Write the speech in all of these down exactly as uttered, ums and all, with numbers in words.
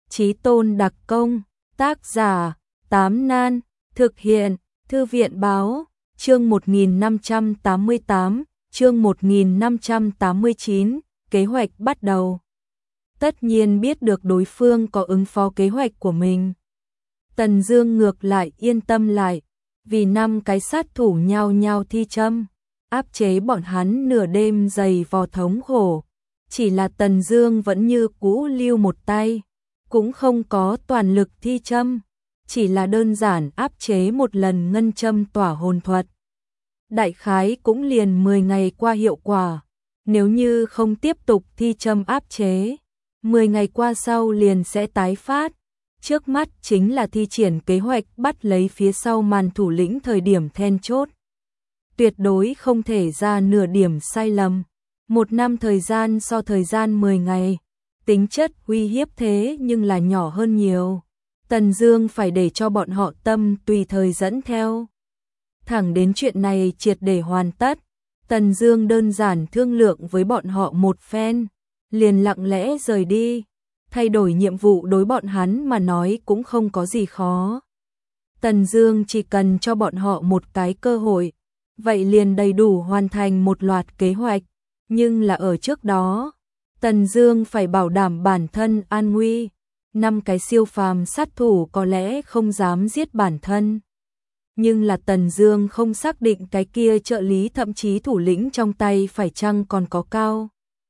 Chí Tôn đặc công, tác giả, Tám Nan, thực hiện, Thư viện báo, chương một nghìn năm trăm tám mươi tám, chương một nghìn năm trăm tám mươi chín, kế hoạch bắt đầu. Tất nhiên biết được đối phương có ứng phó kế hoạch của mình. Tần Dương ngược lại yên tâm lại, vì năm cái sát thủ nhau nhau thi châm, áp chế bọn hắn nửa đêm dày vò thống khổ. Chỉ là Tần Dương vẫn như cũ lưu một tay, cũng không có toàn lực thi châm, chỉ là đơn giản áp chế một lần ngân châm tỏa hồn thuật. Đại khái cũng liền mười ngày qua hiệu quả, nếu như không tiếp tục thi châm áp chế, mười ngày qua sau liền sẽ tái phát. Trước mắt chính là thi triển kế hoạch bắt lấy phía sau màn thủ lĩnh thời điểm then chốt. Tuyệt đối không thể ra nửa điểm sai lầm. Một năm thời gian so thời gian mười ngày, tính chất uy hiếp thế nhưng là nhỏ hơn nhiều. Tần Dương phải để cho bọn họ tâm tùy thời dẫn theo. Thẳng đến chuyện này triệt để hoàn tất, Tần Dương đơn giản thương lượng với bọn họ một phen, liền lặng lẽ rời đi. Thay đổi nhiệm vụ đối bọn hắn mà nói cũng không có gì khó. Tần Dương chỉ cần cho bọn họ một cái cơ hội, vậy liền đầy đủ hoàn thành một loạt kế hoạch. Nhưng là ở trước đó, Tần Dương phải bảo đảm bản thân an nguy. Năm cái siêu phàm sát thủ có lẽ không dám giết bản thân. Nhưng là Tần Dương không xác định cái kia trợ lý thậm chí thủ lĩnh trong tay phải chăng còn có cao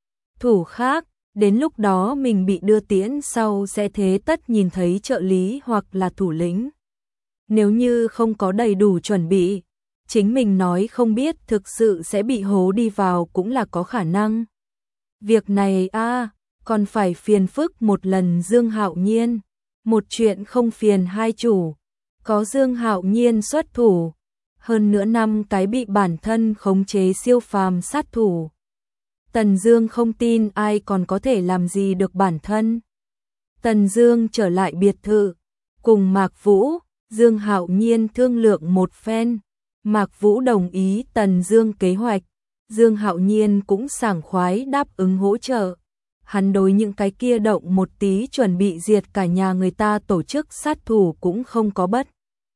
thủ khác. Đến lúc đó mình bị đưa tiễn sau sẽ thế tất nhìn thấy trợ lý hoặc là thủ lĩnh. Nếu như không có đầy đủ chuẩn bị, chính mình nói không biết thực sự sẽ bị hố đi vào cũng là có khả năng. Việc này a à, còn phải phiền phức một lần Dương Hạo Nhiên. Một chuyện không phiền hai chủ, có Dương Hạo Nhiên xuất thủ, hơn nữa năm cái bị bản thân khống chế siêu phàm sát thủ. Tần Dương không tin ai còn có thể làm gì được bản thân. Tần Dương trở lại biệt thự, cùng Mạc Vũ, Dương Hạo Nhiên thương lượng một phen. Mạc Vũ đồng ý Tần Dương kế hoạch, Dương Hạo Nhiên cũng sảng khoái đáp ứng hỗ trợ. Hắn đối những cái kia động một tí chuẩn bị diệt cả nhà người ta tổ chức sát thủ cũng không có bất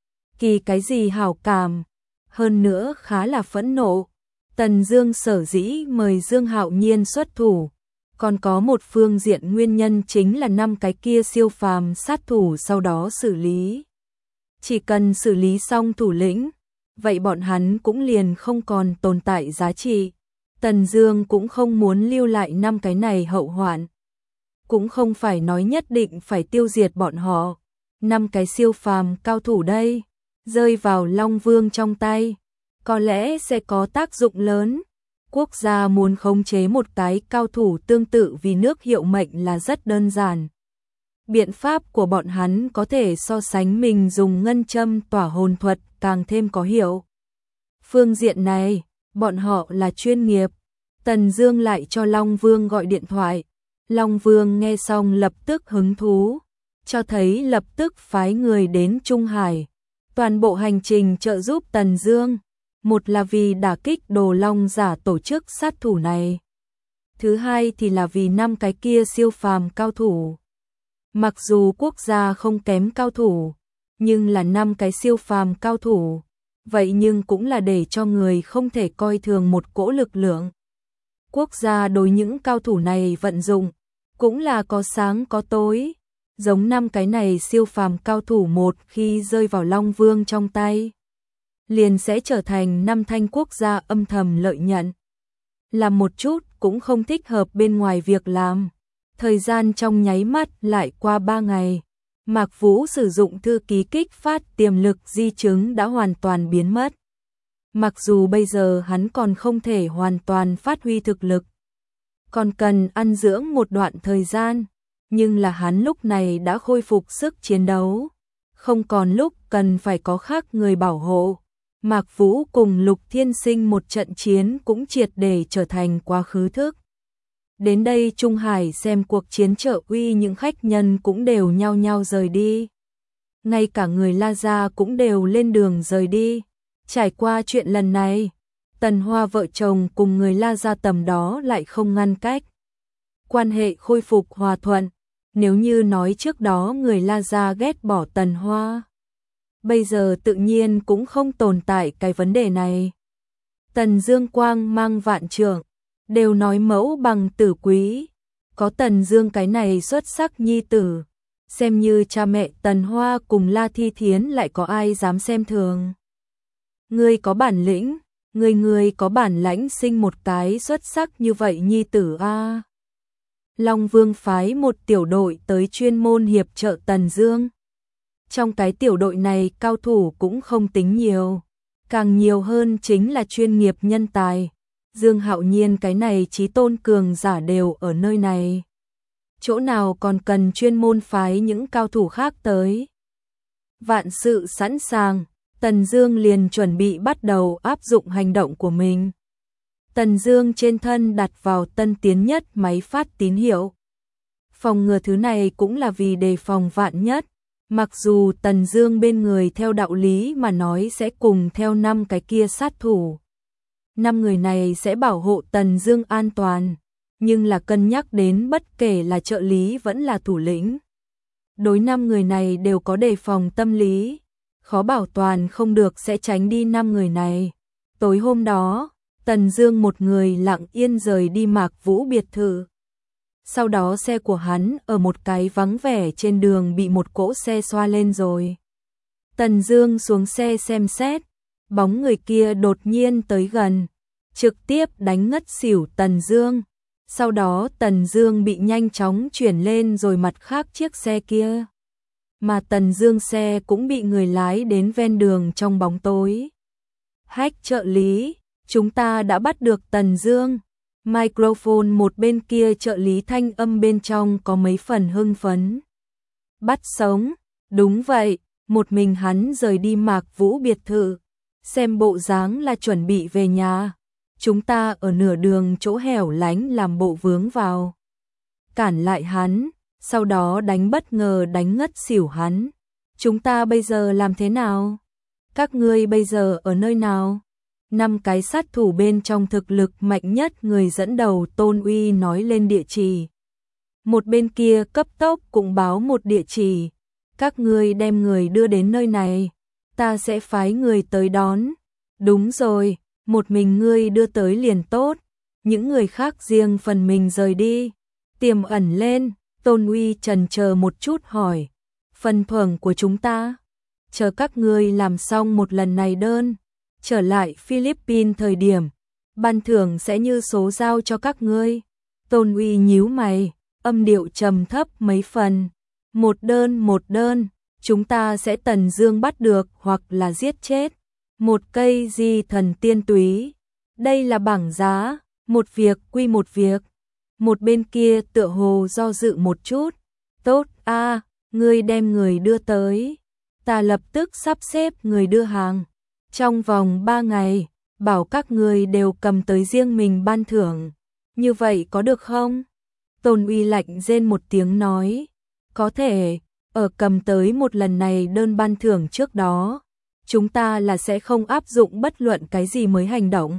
kỳ cái gì hảo cảm, hơn nữa khá là phẫn nộ. Tần Dương sở dĩ mời Dương Hạo Nhiên xuất thủ, còn có một phương diện nguyên nhân chính là năm cái kia siêu phàm sát thủ sau đó xử lý. Chỉ cần xử lý xong thủ lĩnh, vậy bọn hắn cũng liền không còn tồn tại giá trị. Tần Dương cũng không muốn lưu lại năm cái này hậu hoạn. Cũng không phải nói nhất định phải tiêu diệt bọn họ. Năm cái siêu phàm cao thủ đây, rơi vào Long Vương trong tay, có lẽ sẽ có tác dụng lớn. Quốc gia muốn khống chế một cái cao thủ tương tự vì nước hiệu mệnh là rất đơn giản. Biện pháp của bọn hắn có thể so sánh mình dùng ngân châm tỏa hồn thuật càng thêm có hiệu. Phương diện này, bọn họ là chuyên nghiệp. Tần Dương lại cho Long Vương gọi điện thoại. Long Vương nghe xong lập tức hứng thú, cho thấy lập tức phái người đến Trung Hải. Toàn bộ hành trình trợ giúp Tần Dương, một là vì đả kích Đồ Long giả tổ chức sát thủ này. Thứ hai thì là vì năm cái kia siêu phàm cao thủ. Mặc dù quốc gia không kém cao thủ, nhưng là năm cái siêu phàm cao thủ, vậy nhưng cũng là để cho người không thể coi thường một cỗ lực lượng. Quốc gia đối những cao thủ này vận dụng, cũng là có sáng có tối. Giống năm cái này siêu phàm cao thủ một khi rơi vào Long Vương trong tay, liền sẽ trở thành năm thanh quốc gia âm thầm lợi nhận. Làm một chút cũng không thích hợp bên ngoài việc làm. Thời gian trong nháy mắt lại qua ba ngày. Mạc Vũ sử dụng thư ký kích phát tiềm lực di chứng đã hoàn toàn biến mất. Mặc dù bây giờ hắn còn không thể hoàn toàn phát huy thực lực, còn cần ăn dưỡng một đoạn thời gian, nhưng là hắn lúc này đã khôi phục sức chiến đấu, không còn lúc cần phải có khác người bảo hộ. Mạc Vũ cùng Lục Thiên Sinh một trận chiến cũng triệt để trở thành quá khứ thức. Đến đây Trung Hải xem cuộc chiến trợ uy những khách nhân cũng đều nhao nhao rời đi. Ngay cả người La Gia cũng đều lên đường rời đi. Trải qua chuyện lần này, Tần Hoa vợ chồng cùng người La Gia tầm đó lại không ngăn cách. Quan hệ khôi phục hòa thuận, Nếu như nói trước đó người La Gia ghét bỏ Tần Hoa, bây giờ tự nhiên cũng không tồn tại cái vấn đề này. Tần Dương quang mang vạn trượng, đều nói mẫu bằng tử quý, có Tần Dương cái này xuất sắc nhi tử, xem như cha mẹ Tần Hoa cùng La Thi Thiến lại có ai dám xem thường. Ngươi có bản lĩnh, ngươi ngươi có bản lãnh sinh một cái xuất sắc như vậy nhi tử a. Long Vương phái một tiểu đội tới chuyên môn hiệp trợ Tần Dương. Trong cái tiểu đội này cao thủ cũng không tính nhiều, càng nhiều hơn chính là chuyên nghiệp nhân tài. Dương Hạo Nhiên cái này chí tôn cường giả đều ở nơi này. Chỗ nào còn cần chuyên môn phái những cao thủ khác tới. Vạn sự sẵn sàng, Tần Dương liền chuẩn bị bắt đầu áp dụng hành động của mình. Tần Dương trên thân đặt vào tân tiến nhất máy phát tín hiệu. Phòng ngừa thứ này cũng là vì đề phòng vạn nhất. Mặc dù Tần Dương bên người theo đạo lý mà nói sẽ cùng theo năm cái kia sát thủ. Năm người này sẽ bảo hộ Tần Dương an toàn, nhưng là cân nhắc đến bất kể là trợ lý vẫn là thủ lĩnh. Đối năm người này đều có đề phòng tâm lý, khó bảo toàn không được sẽ tránh đi năm người này. Tối hôm đó, Tần Dương một người lặng yên rời đi Mạc Vũ biệt thự. Sau đó xe của hắn ở một cái vắng vẻ trên đường bị một cỗ xe xoa lên rồi. Tần Dương xuống xe xem xét, bóng người kia đột nhiên tới gần, trực tiếp đánh ngất xỉu Tần Dương. Sau đó Tần Dương bị nhanh chóng chuyển lên rồi mặt khác chiếc xe kia. Mà Tần Dương xe cũng bị người lái đến ven đường trong bóng tối. Hách trợ lý, chúng ta đã bắt được Tần Dương. Microphone một bên kia trợ lý thanh âm bên trong có mấy phần hưng phấn. Bắt sống, đúng vậy, một mình hắn rời đi Mạc Vũ biệt thự, xem bộ dáng là chuẩn bị về nhà. Chúng ta ở nửa đường chỗ hẻo lánh làm bộ vướng vào, cản lại hắn, sau đó đánh bất ngờ đánh ngất xỉu hắn. Chúng ta bây giờ làm thế nào? Các ngươi bây giờ ở nơi nào? Năm cái sát thủ bên trong thực lực mạnh nhất người dẫn đầu Tôn Uy nói lên địa chỉ. Một bên kia cấp tốc cũng báo một địa chỉ. Các ngươi đem người đưa đến nơi này, ta sẽ phái người tới đón. Đúng rồi, một mình ngươi đưa tới liền tốt, những người khác riêng phần mình rời đi. Tiềm ẩn lên, Tôn Uy chần chờ một chút hỏi, phần thưởng của chúng ta? Chờ các ngươi làm xong một lần này đơn, trở lại Philippines thời điểm, ban thưởng sẽ như số giao cho các ngươi. Tôn Uy nhíu mày, âm điệu trầm thấp mấy phần. Một đơn một đơn, chúng ta sẽ Tần Dương bắt được hoặc là giết chết. Một cây di thần tiên túy. Đây là bảng giá, một việc quy một việc. Một bên kia tựa hồ do dự một chút. Tốt a, ngươi đem người đưa tới. Ta lập tức sắp xếp người đưa hàng. Trong vòng ba ngày, bảo các người đều cầm tới riêng mình ban thưởng. Như vậy có được không? Tôn Uy lạnh rên một tiếng nói. Có thể, ở cầm tới một lần này đơn ban thưởng trước đó, chúng ta là sẽ không áp dụng bất luận cái gì mới hành động.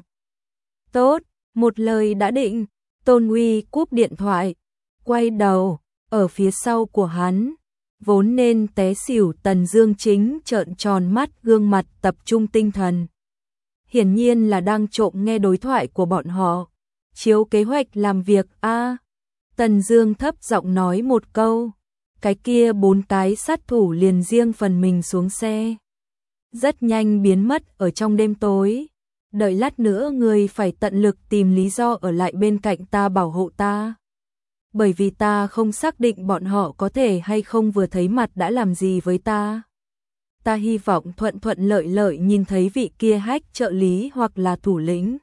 Tốt, một lời đã định. Tôn Uy cúp điện thoại, quay đầu, ở phía sau của hắn, vốn nên té xỉu Tần Dương chính trợn tròn mắt, gương mặt tập trung tinh thần. Hiển nhiên là đang trộm nghe đối thoại của bọn họ. Chiếu kế hoạch làm việc a. À. Tần Dương thấp giọng nói một câu, cái kia bốn cái sát thủ liền riêng phần mình xuống xe. Rất nhanh biến mất ở trong đêm tối. Đợi lát nữa ngươi phải tận lực tìm lý do ở lại bên cạnh ta bảo hộ ta. Bởi vì ta không xác định bọn họ có thể hay không vừa thấy mặt đã làm gì với ta. Ta hy vọng thuận thuận lợi lợi nhìn thấy vị kia Hách trợ lý hoặc là thủ lĩnh.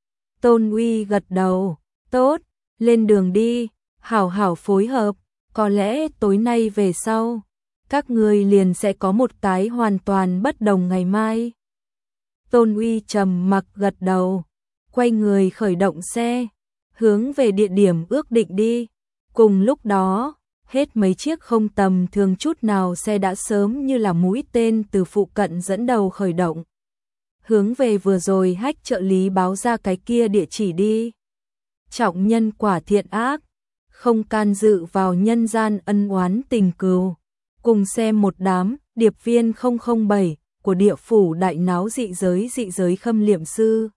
Tôn Uy gật đầu, tốt, lên đường đi, hảo hảo phối hợp, có lẽ tối nay về sau, các ngươi liền sẽ có một cái hoàn toàn bất đồng ngày mai. Tôn Uy trầm mặc gật đầu, quay người khởi động xe, hướng về địa điểm ước định đi. Cùng lúc đó, hết mấy chiếc không tầm thường chút nào xe đã sớm như là mũi tên từ phụ cận dẫn đầu khởi động. Hướng về vừa rồi Hách trợ lý báo ra cái kia địa chỉ đi. Trọng nhân quả thiện ác, không can dự vào nhân gian ân oán tình cừu. Cùng xem một đám điệp viên không không bảy của địa phủ đại náo dị giới dị giới khâm liệm sư.